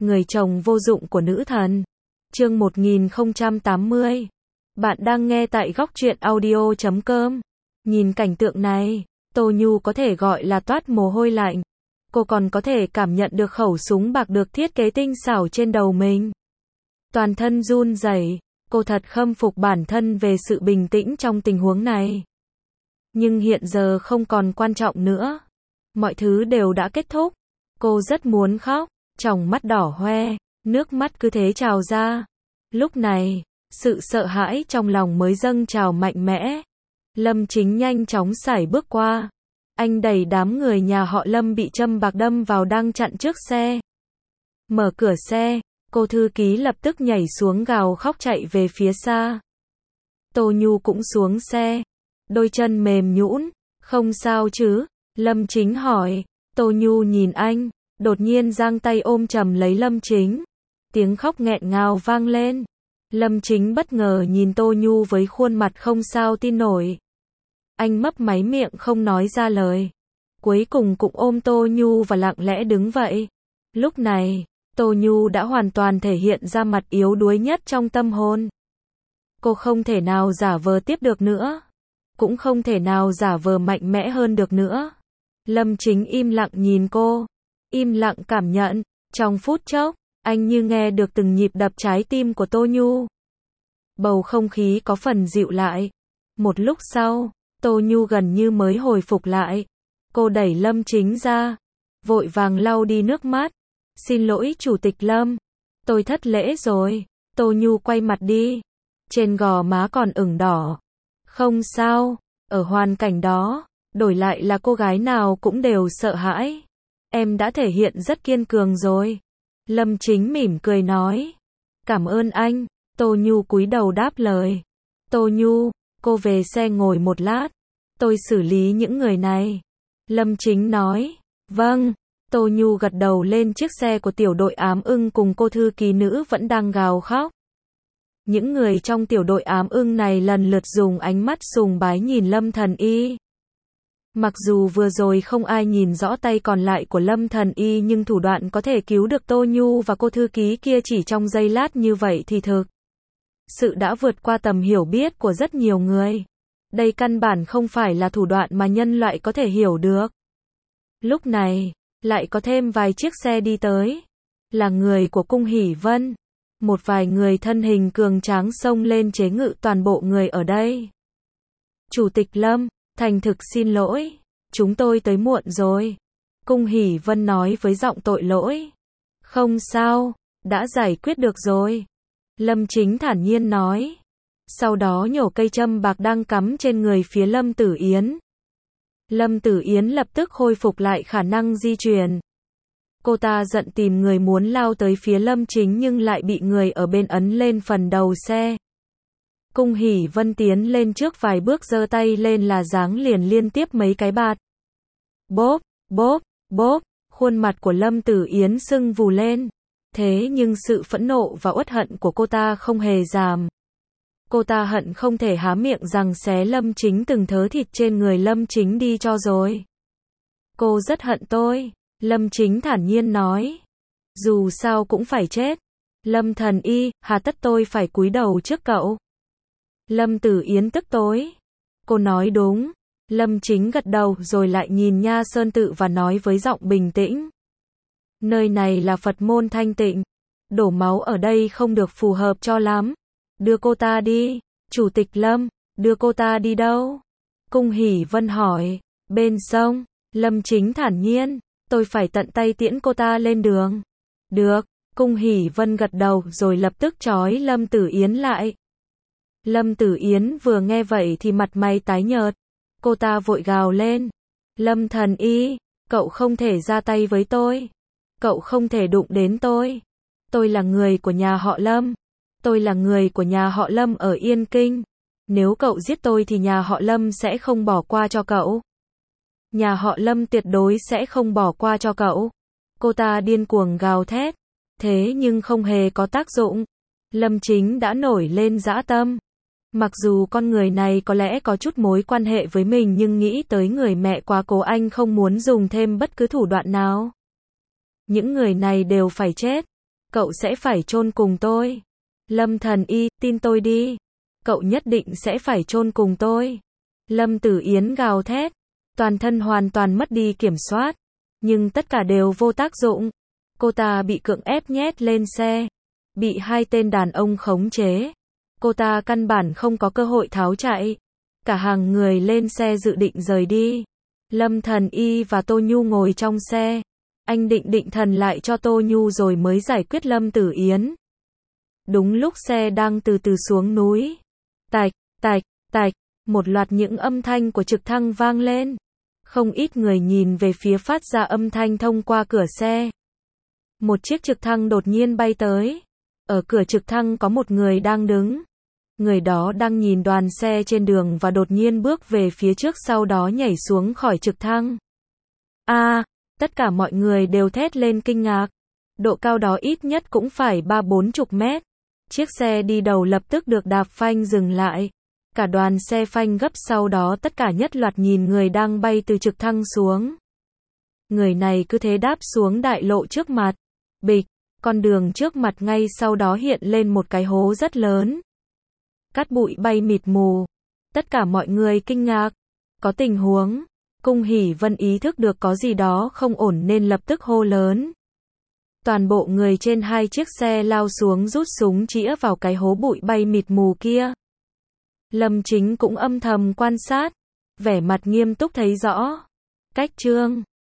Người chồng vô dụng của nữ thần. Chương 1080. Bạn đang nghe tại góc truyện audio.com. Nhìn cảnh tượng này, Tô Nhu có thể gọi là toát mồ hôi lạnh. Cô còn có thể cảm nhận được khẩu súng bạc được thiết kế tinh xảo trên đầu mình. Toàn thân run rẩy, cô thật khâm phục bản thân về sự bình tĩnh trong tình huống này. Nhưng hiện giờ không còn quan trọng nữa. Mọi thứ đều đã kết thúc. Cô rất muốn khóc, tròng mắt đỏ hoe, nước mắt cứ thế trào ra. Lúc này, sự sợ hãi trong lòng mới dâng trào mạnh mẽ. Lâm Chính nhanh chóng sải bước qua. Anh đẩy đám người nhà họ Lâm bị châm bạc đâm vào đang chặn trước xe. Mở cửa xe, cô thư ký lập tức nhảy xuống gào khóc chạy về phía xa. Tô Nhu cũng xuống xe. Đôi chân mềm nhũn, không sao chứ? Lâm Chính hỏi. Tô Nhu nhìn anh, đột nhiên giang tay ôm chầm lấy Lâm Chính. Tiếng khóc nghẹn ngào vang lên. Lâm Chính bất ngờ nhìn Tô Nhu với khuôn mặt không sao tin nổi. Anh mấp máy miệng không nói ra lời. Cuối cùng cũng ôm Tô Nhu và lặng lẽ đứng vậy. Lúc này, Tô Nhu đã hoàn toàn thể hiện ra mặt yếu đuối nhất trong tâm hồn. Cô không thể nào giả vờ tiếp được nữa. Cũng không thể nào giả vờ mạnh mẽ hơn được nữa. Lâm Chính im lặng nhìn cô. Im lặng cảm nhận. Trong phút chốc, anh như nghe được từng nhịp đập trái tim của Tô Nhu. Bầu không khí có phần dịu lại. Một lúc sau, Tô Nhu gần như mới hồi phục lại. Cô đẩy Lâm Chính ra, vội vàng lau đi nước mắt. Xin lỗi Chủ tịch Lâm, tôi thất lễ rồi. Tô Nhu quay mặt đi. Trên gò má còn ửng đỏ. Không sao, ở hoàn cảnh đó, đổi lại là cô gái nào cũng đều sợ hãi. Em đã thể hiện rất kiên cường rồi. Lâm Chính mỉm cười nói. Cảm ơn anh. Tô Nhu cúi đầu đáp lời. Tô Nhu, cô về xe ngồi một lát. Tôi xử lý những người này. Lâm Chính nói. Vâng. Tô Nhu gật đầu lên chiếc xe của tiểu đội ám ưng cùng cô thư ký nữ vẫn đang gào khóc. Những người trong tiểu đội ám ưng này lần lượt dùng ánh mắt sùng bái nhìn Lâm Thần Y. Mặc dù vừa rồi không ai nhìn rõ tay còn lại của Lâm Thần Y nhưng thủ đoạn có thể cứu được Tô Nhu và cô thư ký kia chỉ trong giây lát như vậy thì thực sự đã vượt qua tầm hiểu biết của rất nhiều người. Đây căn bản không phải là thủ đoạn mà nhân loại có thể hiểu được. Lúc này, lại có thêm vài chiếc xe đi tới. Là người của Cung Hỷ Vân. Một vài người thân hình cường tráng xông lên chế ngự toàn bộ người ở đây. Chủ tịch Lâm, thành thực xin lỗi. Chúng tôi tới muộn rồi. Cung Hỷ Vân nói với giọng tội lỗi. Không sao, đã giải quyết được rồi. Lâm Chính thản nhiên nói. Sau đó nhổ cây châm bạc đang cắm trên người phía Lâm Tử Yến. Lâm Tử Yến lập tức khôi phục lại khả năng di chuyển. Cô ta giận tìm người muốn lao tới phía Lâm Chính nhưng lại bị người ở bên ấn lên phần đầu xe. Cung Hỷ Vân tiến lên trước vài bước giơ tay lên là giáng liền liên tiếp mấy cái bạt. Bốp, bốp, bốp, khuôn mặt của Lâm Tử Yến sưng vù lên. Thế nhưng sự phẫn nộ và uất hận của cô ta không hề giảm. Cô ta hận không thể há miệng rằng xé Lâm Chính từng thớ thịt trên người Lâm Chính đi cho rồi. Cô rất hận tôi. Lâm Chính thản nhiên nói. Dù sao cũng phải chết. Lâm Thần Y, hà tất tôi phải cúi đầu trước cậu. Lâm Tử Yến tức tối. Cô nói đúng. Lâm Chính gật đầu rồi lại nhìn Nha Sơn Tự và nói với giọng bình tĩnh. Nơi này là Phật môn thanh tịnh. Đổ máu ở đây không được phù hợp cho lắm. Đưa cô ta đi. Chủ tịch Lâm, đưa cô ta đi đâu? Cung Hỷ Vân hỏi. Bên sông. Lâm Chính thản nhiên. Tôi phải tận tay tiễn cô ta lên đường. Được. Cung Hỷ Vân gật đầu rồi lập tức trói Lâm Tử Yến lại. Lâm Tử Yến vừa nghe vậy thì mặt mày tái nhợt. Cô ta vội gào lên. Lâm Thần Y, cậu không thể ra tay với tôi. Cậu không thể đụng đến tôi. Tôi là người của nhà họ Lâm. Tôi là người của nhà họ Lâm ở Yên Kinh. Nếu cậu giết tôi thì nhà họ Lâm sẽ không bỏ qua cho cậu. Nhà họ Lâm tuyệt đối sẽ không bỏ qua cho cậu. Cô ta điên cuồng gào thét. Thế nhưng không hề có tác dụng. Lâm Chính đã nổi lên dã tâm. Mặc dù con người này có lẽ có chút mối quan hệ với mình nhưng nghĩ tới người mẹ quá cố anh không muốn dùng thêm bất cứ thủ đoạn nào. Những người này đều phải chết. Cậu sẽ phải chôn cùng tôi. Lâm Thần Y, tin tôi đi. Cậu nhất định sẽ phải chôn cùng tôi. Lâm Tử Yến gào thét. Toàn thân hoàn toàn mất đi kiểm soát. Nhưng tất cả đều vô tác dụng. Cô ta bị cưỡng ép nhét lên xe. Bị hai tên đàn ông khống chế. Cô ta căn bản không có cơ hội tháo chạy. Cả hàng người lên xe dự định rời đi. Lâm Thần Y và Tô Nhu ngồi trong xe. Anh định định thần lại cho Tô Nhu rồi mới giải quyết Lâm Tử Yến. Đúng lúc xe đang từ từ xuống núi. Tạch, tạch, tạch, một loạt những âm thanh của trực thăng vang lên. Không ít người nhìn về phía phát ra âm thanh thông qua cửa xe. Một chiếc trực thăng đột nhiên bay tới. Ở cửa trực thăng có một người đang đứng. Người đó đang nhìn đoàn xe trên đường và đột nhiên bước về phía trước, sau đó nhảy xuống khỏi trực thăng. Tất cả mọi người đều thét lên kinh ngạc. Độ cao đó ít nhất cũng phải 30-40 mét. Chiếc xe đi đầu lập tức được đạp phanh dừng lại. Cả đoàn xe phanh gấp, sau đó tất cả nhất loạt nhìn người đang bay từ trực thăng xuống. Người này cứ thế đáp xuống đại lộ trước mặt. Bịch, con đường trước mặt ngay sau đó hiện lên một cái hố rất lớn. Cát bụi bay mịt mù. Tất cả mọi người kinh ngạc. Có tình huống. Cung Hỷ Vân ý thức được có gì đó không ổn nên lập tức hô lớn. Toàn bộ người trên hai chiếc xe lao xuống rút súng chĩa vào cái hố bụi bay mịt mù kia. Lâm Chính cũng âm thầm quan sát. Vẻ mặt nghiêm túc thấy rõ. Cách chương